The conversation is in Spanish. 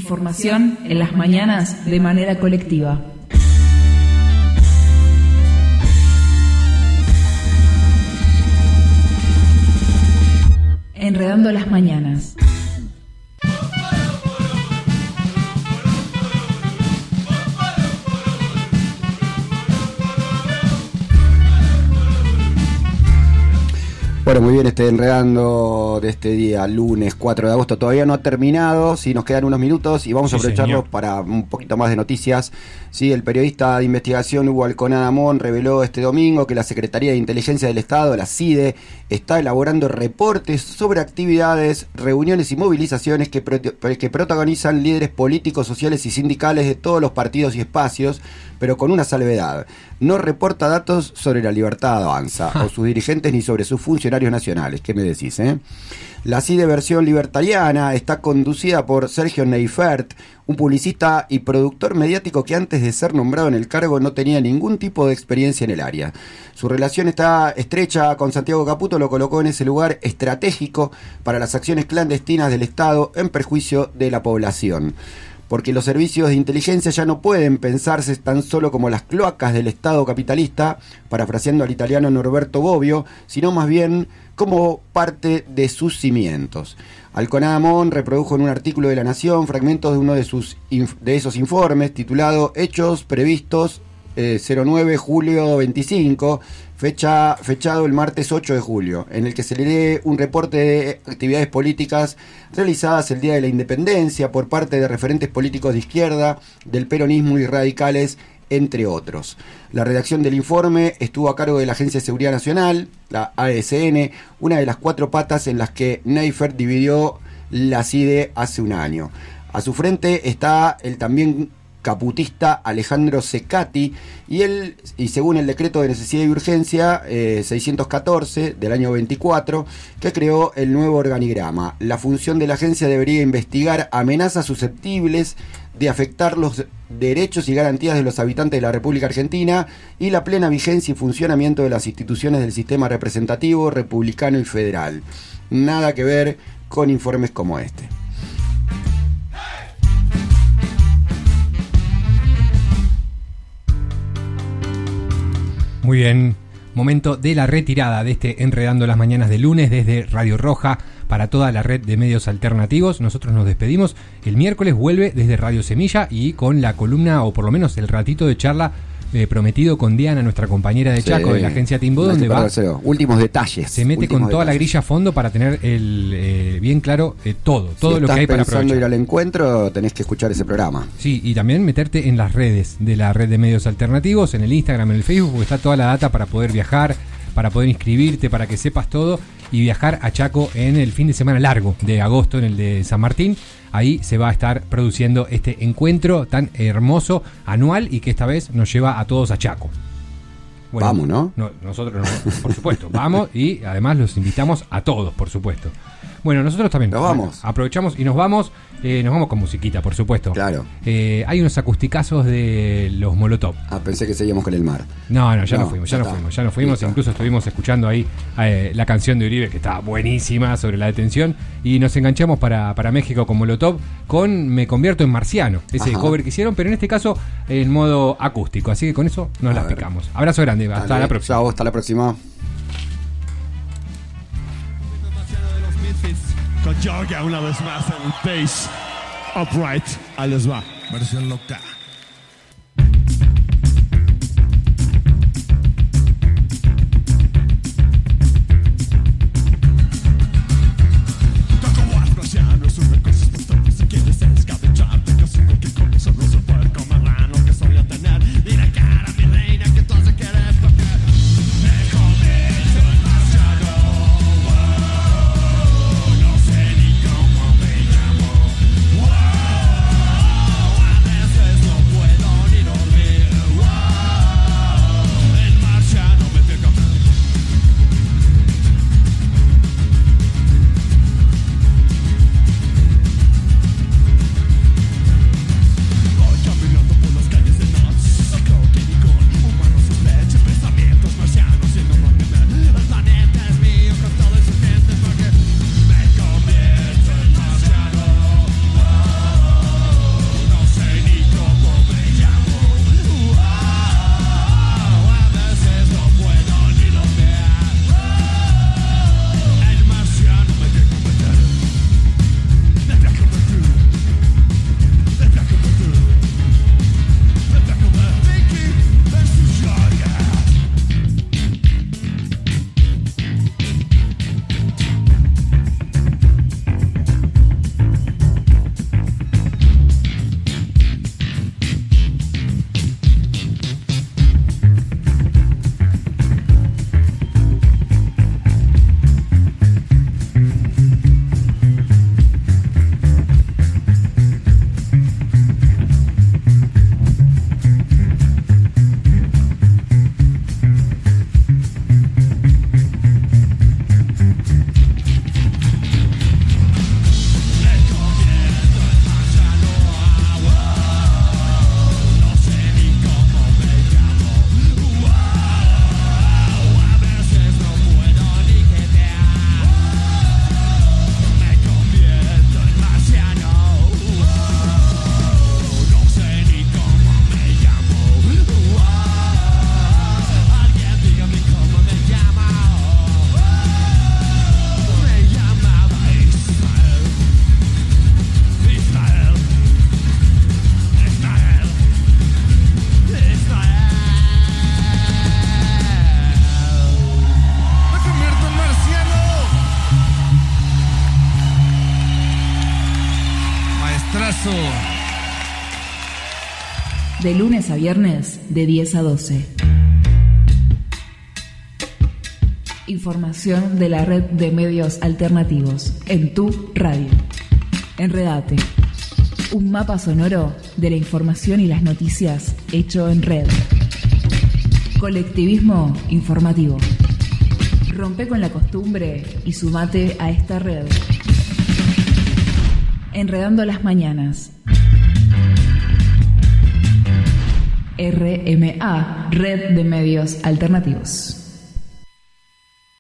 Información en las mañanas de manera colectiva. Enredando las mañanas. Bueno, muy bien, enredando de este día, lunes 4 de agosto, todavía no ha terminado, sí, nos quedan unos minutos y vamos a aprovecharlo para un poquito más de noticias. Sí, el periodista de investigación Hugo Alconada Amón reveló este domingo que la Secretaría de Inteligencia del Estado, la CIDE, está elaborando reportes sobre actividades, reuniones y movilizaciones que protagonizan líderes políticos, sociales y sindicales de todos los partidos y espacios, pero con una salvedad: no reporta datos sobre la Libertad Avanza o sus dirigentes ni sobre sus funcionarios nacionales. ¿Qué me decís, La CIDE versión libertariana está conducida por Sergio Neifert, un publicista y productor mediático que antes de ser nombrado en el cargo no tenía ningún tipo de experiencia en el área. Su relación está estrecha con Santiago Caputo, lo colocó en ese lugar estratégico para las acciones clandestinas del Estado en perjuicio de la población. Porque los servicios de inteligencia ya no pueden pensarse tan solo como las cloacas del Estado capitalista, parafraseando al italiano Norberto Bobbio, sino más bien como parte de sus cimientos. Alconada Amón reprodujo en un artículo de La Nación fragmentos de uno de esos informes, titulado Hechos previstos 09 julio 25, fechado el martes 8 de julio, en el que se lee un reporte de actividades políticas realizadas el día de la independencia por parte de referentes políticos de izquierda, del peronismo y radicales, entre otros. La redacción del informe estuvo a cargo de la Agencia de Seguridad Nacional, la ASN, una de las 4 patas en las que Neifert dividió la CIDE hace un año. A su frente está el también caputista Alejandro Secati, y según el decreto de necesidad y urgencia 614 del año 24, que creó el nuevo organigrama. La función de la agencia debería investigar amenazas susceptibles de afectar los derechos y garantías de los habitantes de la República Argentina y la plena vigencia y funcionamiento de las instituciones del sistema representativo, republicano y federal. Nada que ver con informes como este. Muy bien, momento de la retirada de este Enredando las Mañanas de lunes desde Radio Roja para toda la red de medios alternativos. Nosotros nos despedimos. El miércoles vuelve desde Radio Semilla y con la columna, o por lo menos el ratito de charla prometido con Diana, nuestra compañera de Chaco, de la agencia Timbo, donde va últimos detalles. Se mete con toda la grilla a fondo para tener bien claro todo lo que hay para aprovechar. Si estás pensando ir al encuentro, tenés que escuchar ese programa. Sí, y también meterte en las redes de la red de medios alternativos, en el Instagram, en el Facebook, porque está toda la data para poder viajar, para poder inscribirte, para que sepas todo y viajar a Chaco en el fin de semana largo de agosto, en el de San Martín. Ahí se va a estar produciendo este encuentro tan hermoso, anual, y que esta vez nos lleva a todos a Chaco. Bueno, vamos, ¿no? Nosotros no, por supuesto, vamos, y además los invitamos a todos, por supuesto. Bueno, nosotros también nos vamos. Aprovechamos y nos vamos con musiquita, por supuesto. Claro. Hay unos acusticazos de los Molotov. Pensé que seguíamos con el mar. No, ya nos fuimos. Incluso estuvimos escuchando ahí la canción de Uribe, que está buenísima, sobre la detención, y nos enganchamos para México con Molotov, con Me Convierto en Marciano, ese cover que hicieron, pero en este caso en modo acústico, así que con eso nos las picamos. Abrazo grande, hasta la próxima. Chao, hasta la próxima. Con Georgia una vez más en el bass upright. Ahí les va. Versión loca. No abrazo. De lunes a viernes, de 10 a 12. Información de la red de medios alternativos en tu radio. Enredate. Un mapa sonoro de la información y las noticias hecho en red. Colectivismo informativo. Rompe con la costumbre y sumate a esta red. Enredando las mañanas. RMA, Red de Medios Alternativos.